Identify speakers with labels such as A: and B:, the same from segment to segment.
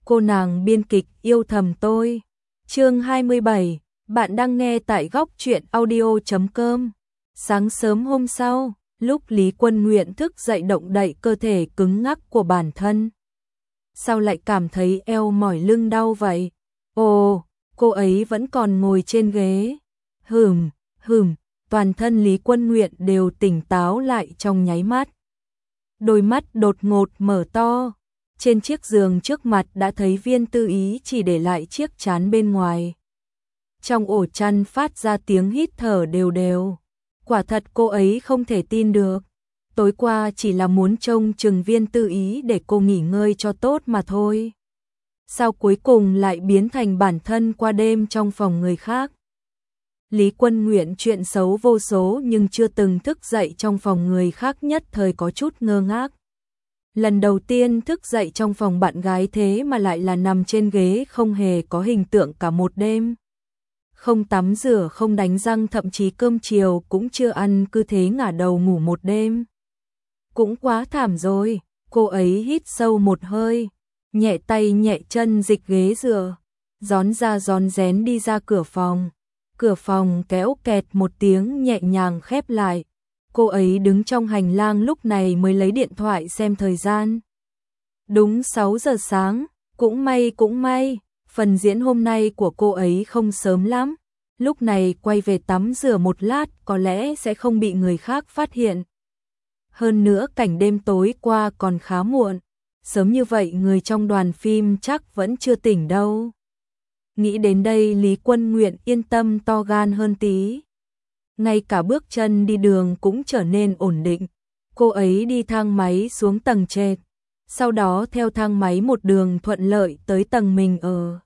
A: cô nàng biên kịch yêu thầm tôi. Chương 27, bạn đang nghe tại góc truyện audio.com. Sáng sớm hôm sau, lúc Lý Quân Nguyện thức dậy động đậy cơ thể cứng ngắc của bản thân. Sao lại cảm thấy eo mỏi lưng đau vậy? Ồ, cô ấy vẫn còn ngồi trên ghế. Toàn thân Lý Quân Nguyện đều tỉnh táo lại trong nháy mắt. Đôi mắt đột ngột mở to. Trên chiếc giường trước mặt đã thấy Viên Tư Ý chỉ để lại chiếc trán bên ngoài. Trong ổ chăn phát ra tiếng hít thở đều đều. Quả thật cô ấy không thể tin được. Tối qua chỉ là muốn trông chừng Viên Tư Ý để cô nghỉ ngơi cho tốt mà thôi. Sao cuối cùng lại biến thành bản thân qua đêm trong phòng người khác? Lý Quân Nguyện chuyện xấu vô số nhưng chưa từng thức dậy trong phòng người khác, nhất thời có chút ngơ ngác. Lần đầu tiên thức dậy trong phòng bạn gái thế mà lại là nằm trên ghế, không hề có hình tượng cả một đêm. Không tắm rửa, không đánh răng, thậm chí cơm chiều cũng chưa ăn, cứ thế ngả đầu ngủ một đêm. Cũng quá thảm rồi. Cô ấy hít sâu một hơi, nhẹ tay nhẹ chân dịch ghế dựa, rón ra rón rén đi ra cửa phòng. Cửa phòng kéo kẹt một tiếng nhẹ nhàng khép lại. Cô ấy đứng trong hành lang lúc này mới lấy điện thoại xem thời gian. Đúng 6 giờ sáng, cũng may, phần diễn hôm nay của cô ấy không sớm lắm. Lúc này quay về tắm rửa một lát có lẽ sẽ không bị người khác phát hiện. Hơn nữa cảnh đêm tối qua còn khá muộn, sớm như vậy người trong đoàn phim chắc vẫn chưa tỉnh đâu. Nghĩ đến đây Lý Quân Nguyện yên tâm to gan hơn tí. Ngay cả bước chân đi đường cũng trở nên ổn định. Cô ấy đi thang máy xuống tầng trệt, sau đó theo thang máy một đường thuận lợi tới tầng mình ở.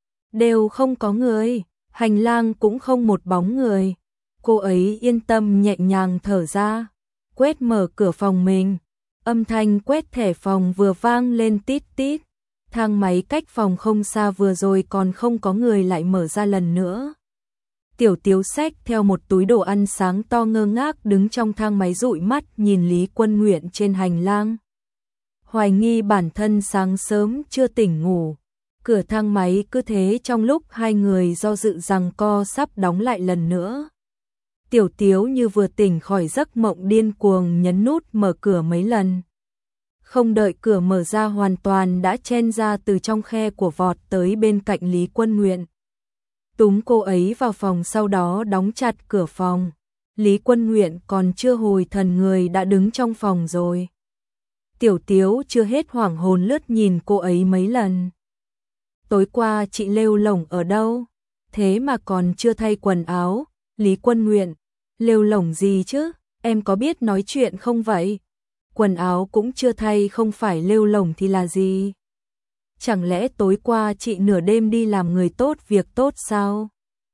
A: Đều không có người, hành lang cũng không một bóng người. Cô ấy yên tâm nhẹ nhàng thở ra, quét mở cửa phòng mình. Âm thanh quét thẻ phòng vừa vang lên tít tít. Thang máy cách phòng không xa, vừa rồi còn không có người lại mở ra lần nữa. Tiểu Tiếu xách theo một túi đồ ăn sáng to ngơ ngác đứng trong thang máy dụi mắt nhìn Lý Quân Nguyện trên hành lang. Hoài nghi bản thân sáng sớm chưa tỉnh ngủ. Cửa thang máy cứ thế trong lúc hai người do dự giằng co sắp đóng lại lần nữa. Tiểu Tiếu như vừa tỉnh khỏi giấc mộng điên cuồng nhấn nút mở cửa mấy lần. Không đợi cửa mở ra hoàn toàn đã chen ra từ trong khe của vọt tới bên cạnh Lý Quân Nguyện. Túm cô ấy vào phòng, sau đó đóng chặt cửa phòng. Lý Quân Nguyện còn chưa hồi thần người đã đứng trong phòng rồi. Tiểu Tiếu chưa hết hoảng hồn lướt nhìn cô ấy mấy lần. Tối qua chị lêu lổng ở đâu? Thế mà còn chưa thay quần áo. Lý Quân Nguyện, lêu lổng gì chứ? Em có biết nói chuyện không vậy? Quần áo cũng chưa thay, không phải lêu lổng thì là gì? Chẳng lẽ tối qua chị nửa đêm đi làm người tốt việc tốt sao?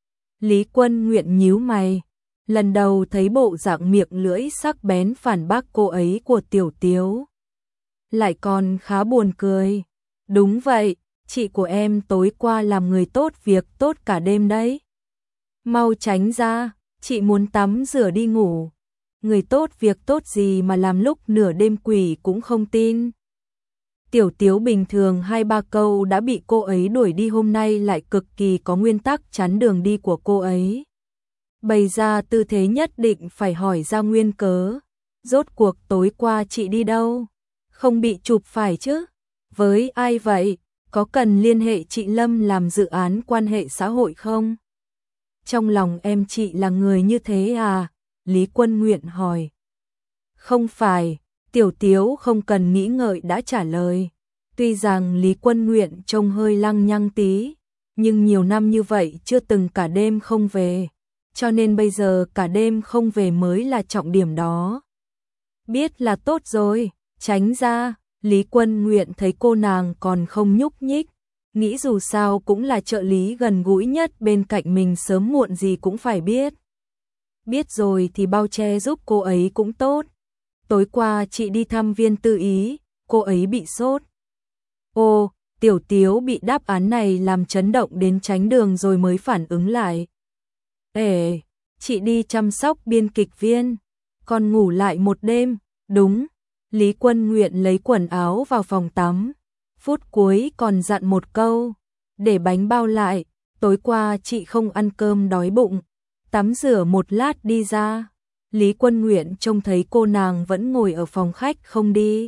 A: Lý Quân Nguyện nhíu mày, lần đầu thấy bộ dạng miệng lưỡi sắc bén phản bác cô ấy của Tiểu Tiếu. Lại còn khá buồn cười. Đúng vậy, chị của em tối qua làm người tốt việc tốt cả đêm đấy. Mau tránh ra, chị muốn tắm rửa đi ngủ. Người tốt việc tốt gì mà làm lúc nửa đêm, quỷ cũng không tin. Tiểu Tiếu bình thường 2-3 câu đã bị cô ấy đuổi đi, hôm nay lại cực kỳ có nguyên tắc chắn đường đi của cô ấy. Bày ra tư thế nhất định phải hỏi ra nguyên cớ. Rốt cuộc tối qua chị đi đâu? Không bị chụp phải chứ? Với ai vậy? Có cần liên hệ chị Lâm làm dự án quan hệ xã hội không? Trong lòng em chị là người như thế à? Lý Quân Nguyện hỏi. Không phải. Tiểu Tiếu không cần nghĩ ngợi đã trả lời. Tuy rằng Lý Quân Nguyện trông hơi lăng nhăng tí, nhưng nhiều năm như vậy chưa từng cả đêm không về, cho nên bây giờ cả đêm không về mới là trọng điểm đó. Biết là tốt rồi, tránh ra. Lý Quân Nguyện thấy cô nàng còn không nhúc nhích, nghĩ dù sao cũng là trợ lý gần gũi nhất bên cạnh mình, sớm muộn gì cũng phải biết. Biết rồi thì bao che giúp cô ấy cũng tốt. Tối qua chị đi thăm Viên Tư Ý, cô ấy bị sốt. Ô, Tiểu Tiếu bị đáp án này làm chấn động đến tránh đường rồi mới phản ứng lại. Ê, chị đi chăm sóc biên kịch Viên, còn ngủ lại một đêm, đúng. Lý Quân Nguyện lấy quần áo vào phòng tắm, phút cuối còn dặn một câu, để bánh bao lại, tối qua chị không ăn cơm đói bụng, tắm rửa một lát đi ra. Lý Quân Nguyện trông thấy cô nàng vẫn ngồi ở phòng khách không đi.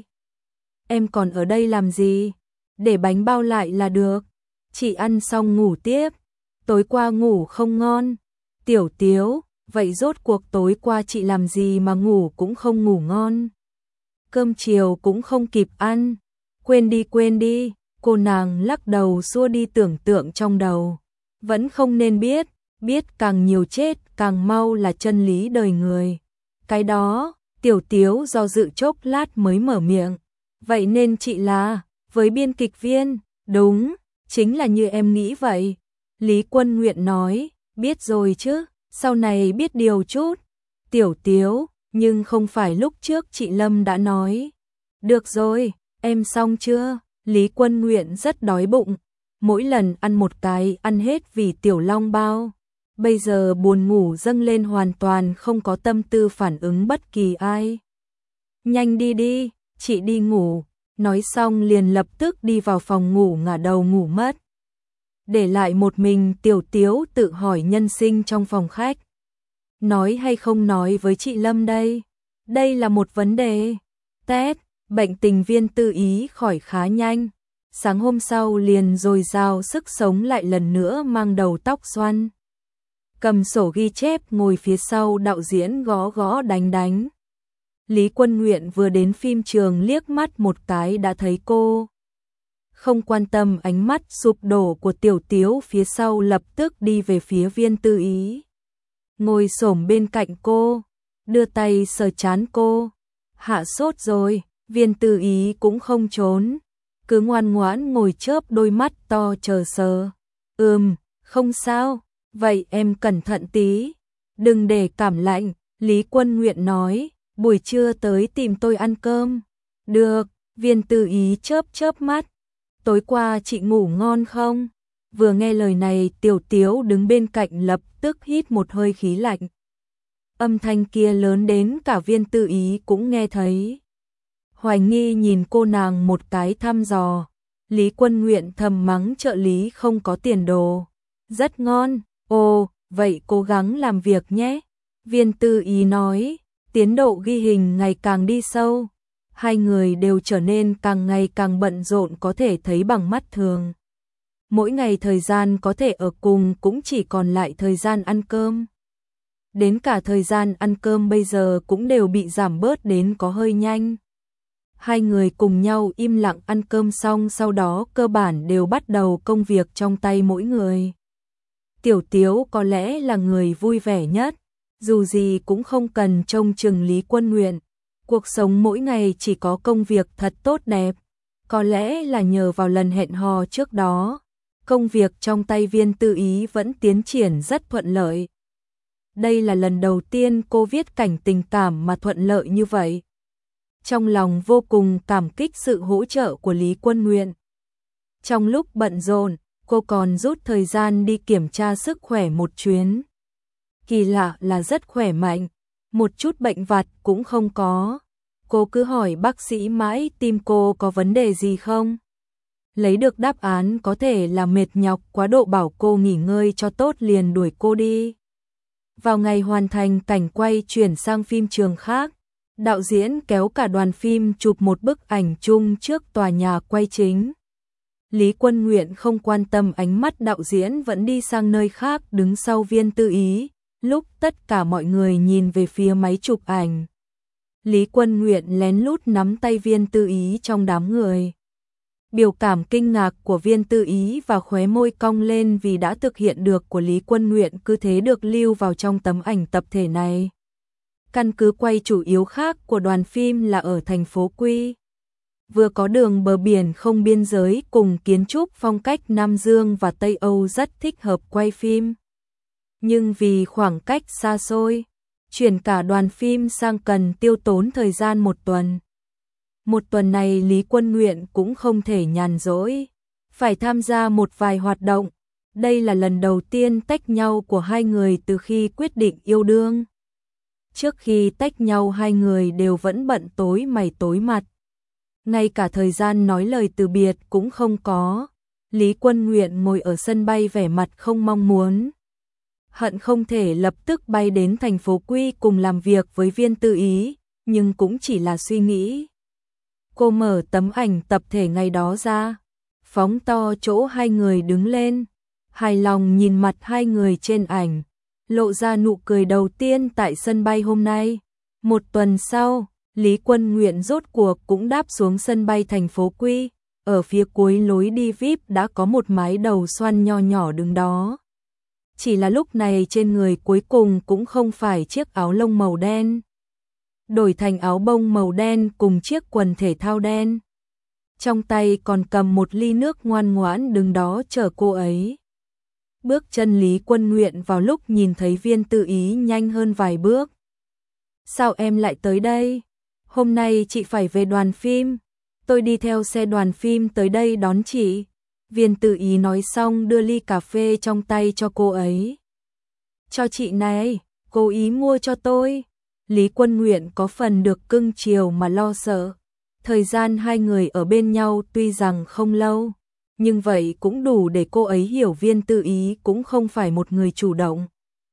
A: Em còn ở đây làm gì? Để bánh bao lại là được. Chị ăn xong ngủ tiếp. Tối qua ngủ không ngon. Tiểu Tiếu, vậy rốt cuộc tối qua chị làm gì mà ngủ cũng không ngủ ngon? Cơm chiều cũng không kịp ăn. Quên đi. Cô nàng lắc đầu xua đi tưởng tượng trong đầu. Vẫn không nên biết càng nhiều chết càng mau là chân lý đời người. Cái đó, Tiểu Tiếu do dự chốc lát mới mở miệng. Vậy nên chị là, với biên kịch viên, đúng, chính là như em nghĩ vậy. Lý Quân Nguyện nói, biết rồi chứ, sau này biết điều chút. Tiểu Tiếu, nhưng không phải lúc trước chị Lâm đã nói. Được rồi, em xong chưa? Lý Quân Nguyện rất đói bụng, mỗi lần ăn một cái ăn hết vì tiểu long bao. Bây giờ buồn ngủ dâng lên hoàn toàn không có tâm tư phản ứng bất kỳ ai. Nhanh đi đi, chị đi ngủ. Nói xong liền lập tức đi vào phòng ngủ ngả đầu ngủ mất. Để lại một mình Tiểu Tiếu tự hỏi nhân sinh trong phòng khách. Nói hay không nói với chị Lâm đây? Đây là một vấn đề. Tết, bệnh tình Viên Tư Ý khỏi khá nhanh. Sáng hôm sau liền dồi dào sức sống lại lần nữa mang đầu tóc xoăn. Cầm sổ ghi chép ngồi phía sau đạo diễn gõ gõ đánh. Lý Quân Nguyện vừa đến phim trường liếc mắt một cái đã thấy cô. Không quan tâm ánh mắt sụp đổ của Tiểu Tiếu phía sau lập tức đi về phía Viên Tư Ý. Ngồi xổm bên cạnh cô, đưa tay sờ trán cô. Hạ sốt rồi, Viên Tư Ý cũng không trốn. Cứ ngoan ngoãn ngồi chớp đôi mắt to chờ sờ. Không sao, vậy em cẩn thận tí. Đừng để cảm lạnh, Lý Quân Nguyện nói. Buổi trưa tới tìm tôi ăn cơm. Được, Viên Tư Ý chớp mắt. Tối qua chị ngủ ngon không? Vừa nghe lời này Tiểu Tiếu đứng bên cạnh lập tức hít một hơi khí lạnh. Âm thanh kia lớn đến cả Viên Tư Ý cũng nghe thấy. Hoài nghi nhìn cô nàng một cái thăm dò. Lý Quân Nguyện thầm mắng trợ lý không có tiền đồ. Rất ngon, ồ, vậy cố gắng làm việc nhé. Viên Tư Ý nói. Tiến độ ghi hình ngày càng đi sâu, hai người đều trở nên càng ngày càng bận rộn có thể thấy bằng mắt thường. Mỗi ngày thời gian có thể ở cùng cũng chỉ còn lại thời gian ăn cơm. Đến cả thời gian ăn cơm bây giờ cũng đều bị giảm bớt đến có hơi nhanh. Hai người cùng nhau im lặng ăn cơm xong sau đó cơ bản đều bắt đầu công việc trong tay mỗi người. Tiểu Tiếu có lẽ là người vui vẻ nhất. Dù gì cũng không cần trông chừng Lý Quân Nguyện, cuộc sống mỗi ngày chỉ có công việc thật tốt đẹp, có lẽ là nhờ vào lần hẹn hò trước đó, công việc trong tay Viên Tư Ý vẫn tiến triển rất thuận lợi. Đây là lần đầu tiên cô viết cảnh tình cảm mà thuận lợi như vậy. Trong lòng vô cùng cảm kích sự hỗ trợ của Lý Quân Nguyện. Trong lúc bận rộn, cô còn rút thời gian đi kiểm tra sức khỏe một chuyến. Kỳ lạ là rất khỏe mạnh, một chút bệnh vặt cũng không có. Cô cứ hỏi bác sĩ mãi tim cô có vấn đề gì không? Lấy được đáp án có thể là mệt nhọc quá độ bảo cô nghỉ ngơi cho tốt liền đuổi cô đi. Vào ngày hoàn thành cảnh quay chuyển sang phim trường khác, đạo diễn kéo cả đoàn phim chụp một bức ảnh chung trước tòa nhà quay chính. Lý Quân Nguyện không quan tâm ánh mắt đạo diễn vẫn đi sang nơi khác đứng sau Viên Tư Ý. Lúc tất cả mọi người nhìn về phía máy chụp ảnh, Lý Quân Nguyện lén lút nắm tay Viên Tư Ý trong đám người. Biểu cảm kinh ngạc của Viên Tư Ý và khóe môi cong lên vì đã thực hiện được của Lý Quân Nguyện cứ thế được lưu vào trong tấm ảnh tập thể này. Căn cứ quay chủ yếu khác của đoàn phim là ở thành phố Quy. Vừa có đường bờ biển không biên giới cùng kiến trúc phong cách Nam Dương và Tây Âu rất thích hợp quay phim. Nhưng vì khoảng cách xa xôi, chuyển cả đoàn phim sang cần tiêu tốn thời gian một tuần. Một tuần này Lý Quân Nguyện cũng không thể nhàn rỗi, phải tham gia một vài hoạt động. Đây là lần đầu tiên tách nhau của hai người từ khi quyết định yêu đương. Trước khi tách nhau hai người đều vẫn bận tối mày tối mặt. ngay cả thời gian nói lời từ biệt cũng không có. Lý Quân Nguyện ngồi ở sân bay vẻ mặt không mong muốn. Hận không thể lập tức bay đến thành phố Quy cùng làm việc với Viên Tư Ý, nhưng cũng chỉ là suy nghĩ. Cô mở tấm ảnh tập thể ngày đó ra, phóng to chỗ hai người đứng lên, hài lòng nhìn mặt hai người trên ảnh, lộ ra nụ cười đầu tiên tại sân bay hôm nay. Một tuần sau, Lý Quân Nguyện rốt cuộc cũng đáp xuống sân bay thành phố Quy, ở phía cuối lối đi VIP đã có một mái đầu xoăn nho nhỏ đứng đó. Chỉ là lúc này trên người cuối cùng cũng không phải chiếc áo lông màu đen, đổi thành áo bông màu đen cùng chiếc quần thể thao đen. Trong tay còn cầm một ly nước ngoan ngoãn đứng đó chờ cô ấy. Bước chân Lý Quân Nguyện vào lúc nhìn thấy Viên Tư Ý nhanh hơn vài bước. Sao em lại tới đây? Hôm nay chị phải về đoàn phim. Tôi đi theo xe đoàn phim tới đây đón chị. Viên Tư Ý nói xong đưa ly cà phê trong tay cho cô ấy. Cho chị này, cô ý mua cho tôi. Lý Quân Nguyện có phần được cưng chiều mà lo sợ. Thời gian hai người ở bên nhau tuy rằng không lâu, nhưng vậy cũng đủ để cô ấy hiểu Viên Tư Ý cũng không phải một người chủ động.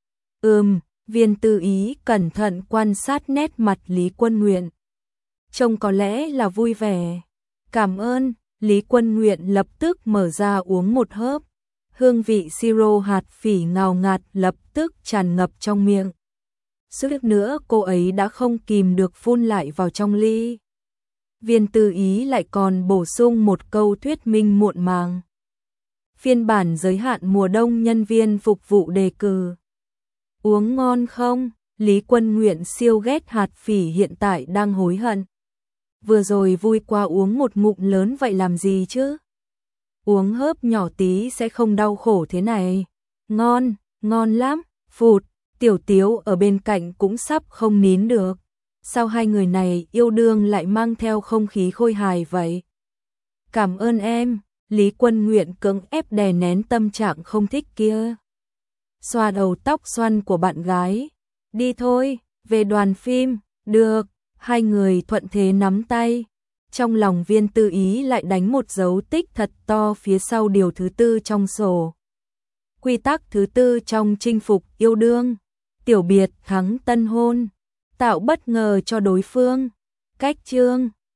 A: Viên Tư Ý cẩn thận quan sát nét mặt Lý Quân Nguyện. Trông có lẽ là vui vẻ. Cảm ơn, Lý Quân Nguyện lập tức mở ra uống một hớp. Hương vị siro hạt phỉ ngào ngạt lập tức tràn ngập trong miệng. Suýt nữa cô ấy đã không kìm được phun lại vào trong ly. Viên Tư Ý lại còn bổ sung một câu thuyết minh muộn màng. Phiên bản giới hạn mùa đông nhân viên phục vụ đề cử. Uống ngon không? Lý Quân Nguyện siêu ghét hạt phỉ hiện tại đang hối hận. Vừa rồi vui quá uống một ngụm lớn vậy làm gì chứ? Uống hớp nhỏ tí sẽ không đau khổ thế này. Ngon, ngon lắm. Phụt, Tiểu Tiếu ở bên cạnh cũng sắp không nín được. Sao hai người này yêu đương lại mang theo không khí khôi hài vậy? Cảm ơn em, Lý Quân Nguyện cưỡng ép đè nén tâm trạng không thích kia. Xoa đầu tóc xoăn của bạn gái. Đi thôi, về đoàn phim, được, hai người thuận thế nắm tay. Trong lòng Viên Tư Ý lại đánh một dấu tích thật to phía sau điều thứ 4 trong sổ. Quy tắc thứ 4 trong chinh phục yêu đương. Tiểu biệt thắng tân hôn. Tạo bất ngờ cho đối phương. Cách chương